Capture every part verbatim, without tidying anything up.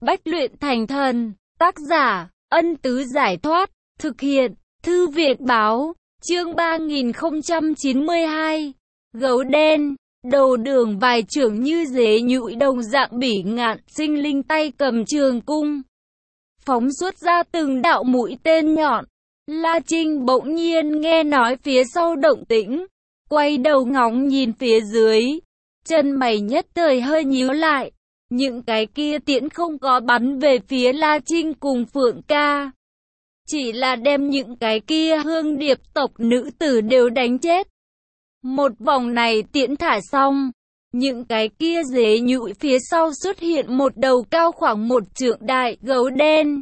Bách luyện thành thần, tác giả, Ân Tứ Giải Thoát, thực hiện, Thư Viện Báo, chương ba nghìn không trăm chín mươi hai, Gấu Đen, đầu đường vài trưởng như dế nhụi đồng dạng bỉ ngạn, sinh linh tay cầm trường cung. Phóng xuất ra từng đạo mũi tên nhọn, La Trinh bỗng nhiên nghe nói phía sau động tĩnh, quay đầu ngóng nhìn phía dưới, chân mày nhất thời hơi nhíu lại. Những cái kia tiễn không có bắn về phía La Trinh cùng Phượng Ca, chỉ là đem những cái kia hương điệp tộc nữ tử đều đánh chết. Một vòng này tiễn thả xong, những cái kia dế nhụi phía sau xuất hiện một đầu cao khoảng một trượng đại gấu đen.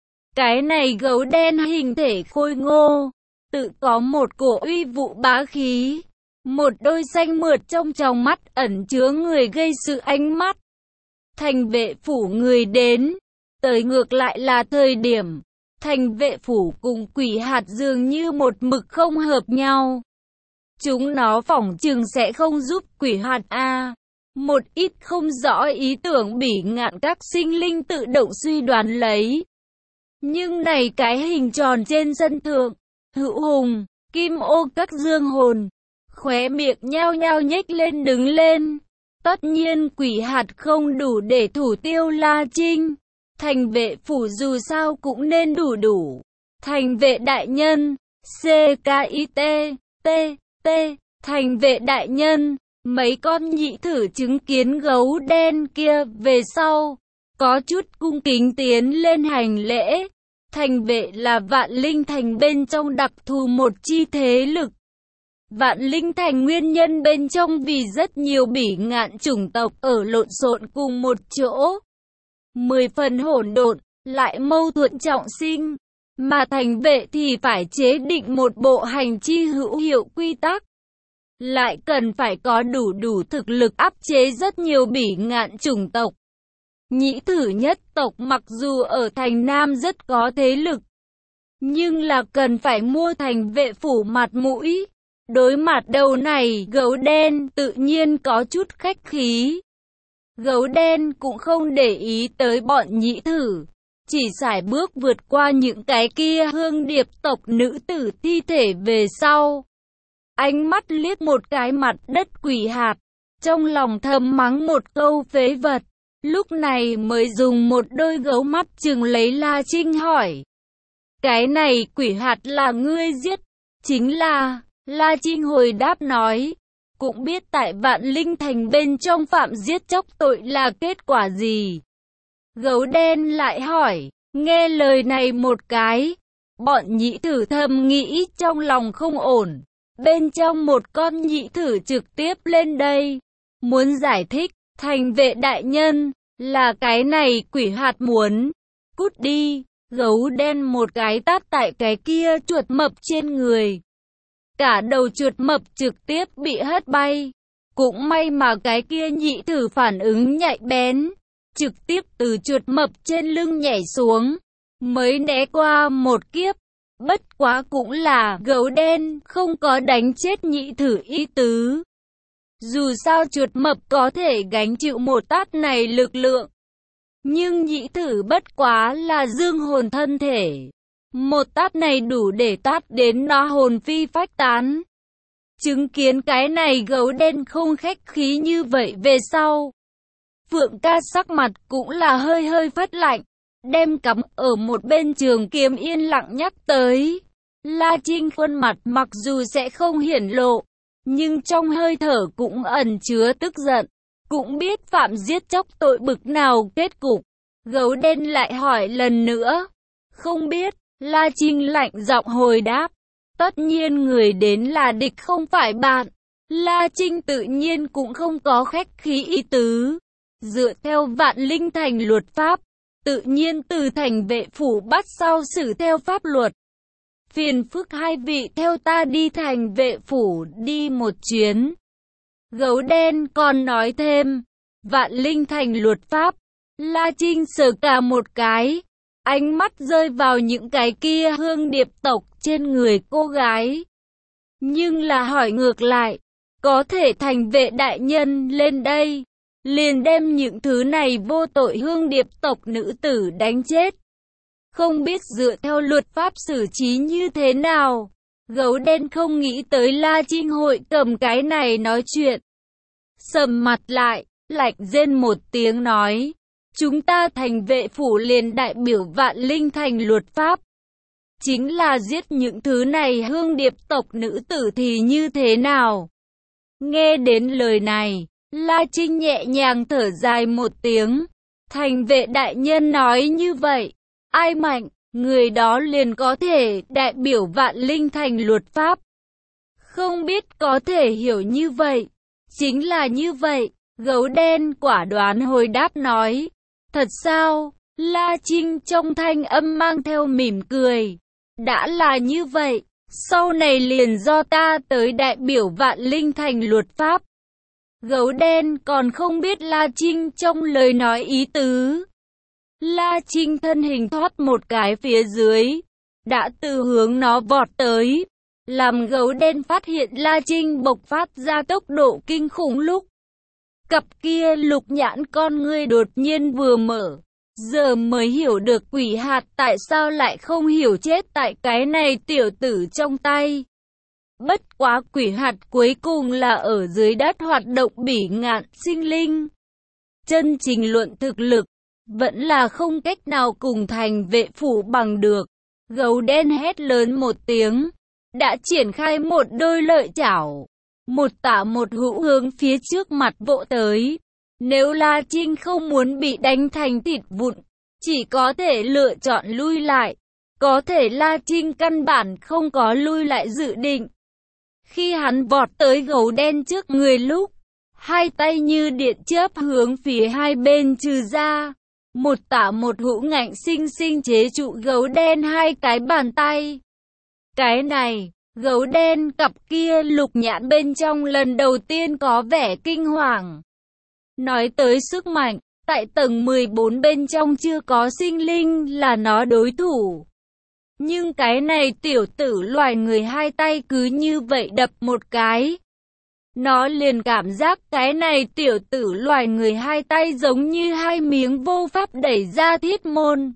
Cái này gấu đen hình thể khôi ngô, tự có một cổ uy vũ bá khí, một đôi xanh mượt trong tròng mắt ẩn chứa người gây sự ánh mắt. Thành vệ phủ người đến, tới ngược lại là thời điểm, thành vệ phủ cùng quỷ hạt dường như một mực không hợp nhau. Chúng nó phỏng chừng sẽ không giúp quỷ hạt A. Một ít không rõ ý tưởng bỉ ngạn các sinh linh tự động suy đoán lấy. Nhưng này cái hình tròn trên sân thượng, hữu hùng, kim ô các dương hồn, khóe miệng nhao nhao nhếch lên đứng lên. Tất nhiên quỷ hạt không đủ để thủ tiêu La Trinh. Thành vệ phủ dù sao cũng nên đủ đủ. Thành vệ đại nhân, C K I T, T, T, thành vệ đại nhân, mấy con nhị thử chứng kiến gấu đen kia về sau, có chút cung kính tiến lên hành lễ. Thành vệ là Vạn Linh Thành bên trong đặc thù một chi thế lực. Vạn Linh Thành nguyên nhân bên trong vì rất nhiều bỉ ngạn chủng tộc ở lộn xộn cùng một chỗ. Mười phần hỗn độn, lại mâu thuẫn trọng sinh. Mà thành vệ thì phải chế định một bộ hành chi hữu hiệu quy tắc. Lại cần phải có đủ đủ thực lực áp chế rất nhiều bỉ ngạn chủng tộc. Nhĩ thử nhất tộc mặc dù ở thành Nam rất có thế lực, nhưng là cần phải mua thành vệ phủ mặt mũi. Đối mặt đầu này, gấu đen tự nhiên có chút khách khí. Gấu đen cũng không để ý tới bọn nhĩ thử, chỉ sải bước vượt qua những cái kia hương điệp tộc nữ tử thi thể về sau. Ánh mắt liếc một cái mặt đất quỷ hạt, trong lòng thầm mắng một câu phế vật. Lúc này mới dùng một đôi gấu mắt chừng lấy La Trinh hỏi. Cái này quỷ hạt là ngươi giết? Chính là... La Trinh hồi đáp nói, cũng biết tại Vạn Linh Thành bên trong phạm giết chóc tội là kết quả gì. Gấu đen lại hỏi, nghe lời này một cái, bọn nhị thử thầm nghĩ trong lòng không ổn. Bên trong một con nhị thử trực tiếp lên đây, muốn giải thích, thành vệ đại nhân, là cái này quỷ hạt muốn, cút đi. Gấu đen một cái tát tại cái kia chuột mập trên người. Cả đầu chuột mập trực tiếp bị hất bay. Cũng may mà cái kia nhị thử phản ứng nhạy bén, trực tiếp từ chuột mập trên lưng nhảy xuống, mới né qua một kiếp. Bất quá cũng là gấu đen không có đánh chết nhị thử ý tứ. Dù sao chuột mập có thể gánh chịu một tát này lực lượng, nhưng nhị thử bất quá là dương hồn thân thể. Một tát này đủ để tát đến nó hồn phi phách tán. Chứng kiến cái này gấu đen không khách khí như vậy về sau, Phượng Ca sắc mặt cũng là hơi hơi phất lạnh, đem cắm ở một bên trường kiếm yên lặng nhắc tới. La Trinh khuôn mặt mặc dù sẽ không hiển lộ, nhưng trong hơi thở cũng ẩn chứa tức giận, cũng biết phạm giết chóc tội bực nào kết cục. Gấu đen lại hỏi lần nữa, không biết. La Trinh lạnh giọng hồi đáp, tất nhiên người đến là địch không phải bạn. La Trinh tự nhiên cũng không có khách khí ý tứ. Dựa theo Vạn Linh Thành luật pháp, tự nhiên từ thành vệ phủ bắt sau xử theo pháp luật. Phiền phức hai vị theo ta đi thành vệ phủ đi một chuyến. Gấu đen còn nói thêm, Vạn Linh Thành luật pháp. La Trinh sờ cả một cái, ánh mắt rơi vào những cái kia hương điệp tộc trên người cô gái. Nhưng là hỏi ngược lại, có thể thành vệ đại nhân lên đây, liền đem những thứ này vô tội hương điệp tộc nữ tử đánh chết. Không biết dựa theo luật pháp xử trí như thế nào. Gấu đen không nghĩ tới La Trinh hội cầm cái này nói chuyện. Sầm mặt lại, lạnh rên một tiếng nói. Chúng ta thành vệ phủ liền đại biểu vạn linh thành luật pháp. Chính là giết những thứ này hương điệp tộc nữ tử thì như thế nào? Nghe đến lời này, La Trinh nhẹ nhàng thở dài một tiếng. Thành vệ đại nhân nói như vậy, ai mạnh, người đó liền có thể đại biểu vạn linh thành luật pháp. Không biết có thể hiểu như vậy. Chính là như vậy, gấu đen quả đoán hồi đáp nói. Thật sao? La Trinh trong thanh âm mang theo mỉm cười. Đã là như vậy, sau này liền do ta tới đại biểu vạn linh thành luật pháp. Gấu đen còn không biết La Trinh trong lời nói ý tứ. La Trinh thân hình thoát một cái phía dưới, đã từ hướng nó vọt tới. Làm gấu đen phát hiện La Trinh bộc phát ra tốc độ kinh khủng lúc. Cặp kia lục nhãn con ngươi đột nhiên vừa mở. Giờ mới hiểu được quỷ hạt tại sao lại không hiểu chết tại cái này tiểu tử trong tay. Bất quá quỷ hạt cuối cùng là ở dưới đất hoạt động bỉ ngạn sinh linh. Chân chính luận thực lực, vẫn là không cách nào cùng thành vệ phủ bằng được. Gấu đen hét lớn một tiếng, đã triển khai một đôi lợi chảo. Một tả một hữu hướng phía trước mặt vỗ tới. Nếu La Trinh không muốn bị đánh thành thịt vụn, chỉ có thể lựa chọn lui lại. Có thể La Trinh căn bản không có lui lại dự định. Khi hắn vọt tới gấu đen trước người lúc, hai tay như điện chớp hướng phía hai bên trừ ra. Một tả một hữu ngạnh sinh sinh chế trụ gấu đen hai cái bàn tay. Cái này, gấu đen cặp kia lục nhãn bên trong lần đầu tiên có vẻ kinh hoàng. Nói tới sức mạnh, tại tầng mười bốn bên trong chưa có sinh linh là nó đối thủ. Nhưng cái này tiểu tử loài người hai tay cứ như vậy đập một cái. Nó liền cảm giác cái này tiểu tử loài người hai tay giống như hai miếng vô pháp đẩy ra thiết môn.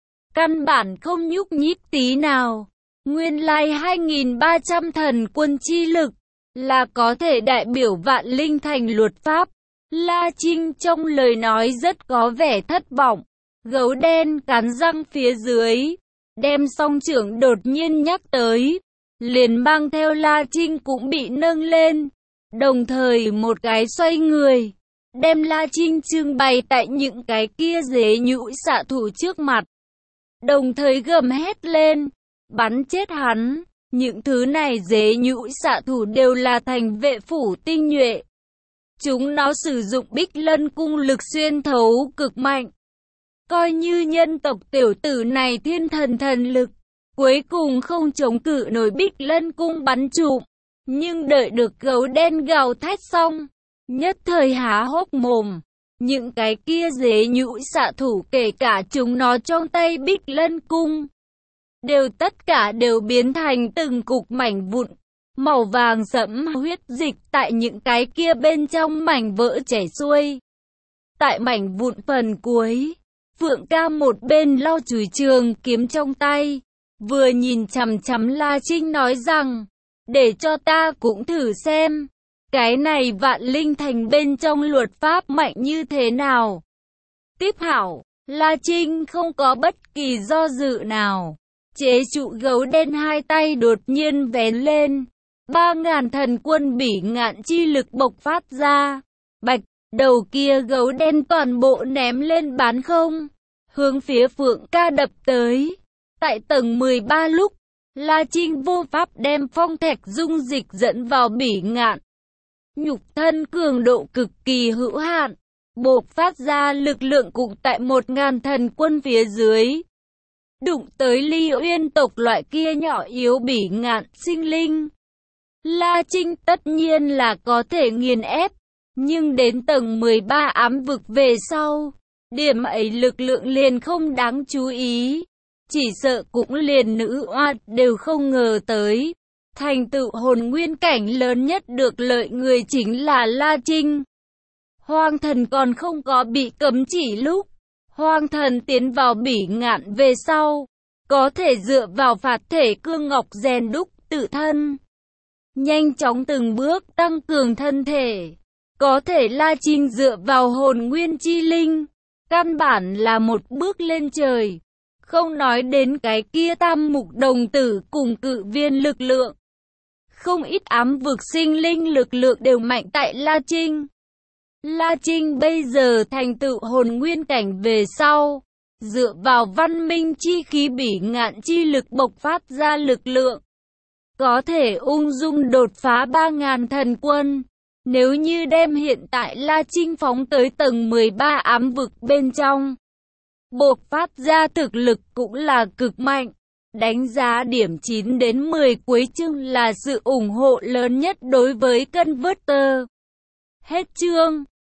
Căn bản không nhúc nhích tí nào. Nguyên lai hai nghìn ba trăm thần quân chi lực là có thể đại biểu vạn linh thành luật pháp. La Trinh trong lời nói rất có vẻ thất vọng. Gấu đen cắn răng phía dưới, đem song trưởng đột nhiên nhắc tới, liền mang theo La Trinh cũng bị nâng lên. Đồng thời một cái xoay người, đem La Trinh trưng bày tại những cái kia dế nhũi xạ thủ trước mặt. Đồng thời gầm hét lên, bắn chết hắn. Những thứ này dế nhũi xạ thủ đều là thành vệ phủ tinh nhuệ. Chúng nó sử dụng Bích Lân cung lực xuyên thấu cực mạnh. Coi như nhân tộc tiểu tử này thiên thần thần lực, cuối cùng không chống cự nổi Bích Lân cung bắn trụm. Nhưng đợi được gấu đen gào thét xong, nhất thời há hốc mồm. Những cái kia dế nhũi xạ thủ kể cả chúng nó trong tay Bích Lân cung, đều tất cả đều biến thành từng cục mảnh vụn. Màu vàng sẫm huyết dịch tại những cái kia bên trong mảnh vỡ chảy xuôi. Tại mảnh vụn phần cuối, Phượng Ca một bên lau chùi trường kiếm trong tay, vừa nhìn chằm chằm La Trinh nói rằng, để cho ta cũng thử xem, cái này vạn linh thành bên trong luật pháp mạnh như thế nào. Tiếp hảo, La Trinh không có bất kỳ do dự nào, chế trụ gấu đen hai tay đột nhiên vén lên. Ba ngàn thần quân bỉ ngạn chi lực bộc phát ra. Bạch, đầu kia gấu đen toàn bộ ném lên bán không, hướng phía Phượng Ca đập tới. Tại tầng mười ba lúc, La Trinh vô pháp đem phong thạch dung dịch dẫn vào bỉ ngạn. Nhục thân cường độ cực kỳ hữu hạn, bộc phát ra lực lượng cũng tại một ngàn thần quân phía dưới. Đụng tới Ly Uyên tộc loại kia nhỏ yếu bỉ ngạn sinh linh, La Trinh tất nhiên là có thể nghiền ép, nhưng đến tầng mười ba ám vực về sau, điểm ấy lực lượng liền không đáng chú ý. Chỉ sợ cũng liền nữ oa đều không ngờ tới. Thành tựu hồn nguyên cảnh lớn nhất được lợi người chính là La Trinh. Hoang thần còn không có bị cấm chỉ lúc hoang thần tiến vào bỉ ngạn về sau, có thể dựa vào phạt thể cương ngọc rèn đúc tự thân, nhanh chóng từng bước tăng cường thân thể. Có thể La Trinh dựa vào hồn nguyên chi linh, căn bản là một bước lên trời. Không nói đến cái kia tam mục đồng tử cùng cự viên lực lượng. Không ít ám vực sinh linh lực lượng đều mạnh tại La Trinh. La Trinh bây giờ thành tựu hồn nguyên cảnh về sau, dựa vào văn minh chi khí bỉ ngạn chi lực bộc phát ra lực lượng, có thể ung dung đột phá ba ngàn thần quân. Nếu như đem hiện tại La Trinh phóng tới tầng mười ba ám vực bên trong, bộc phát ra thực lực cũng là cực mạnh. Đánh giá điểm chín đến mười cuối chương là sự ủng hộ lớn nhất đối với Converter. Hết chương.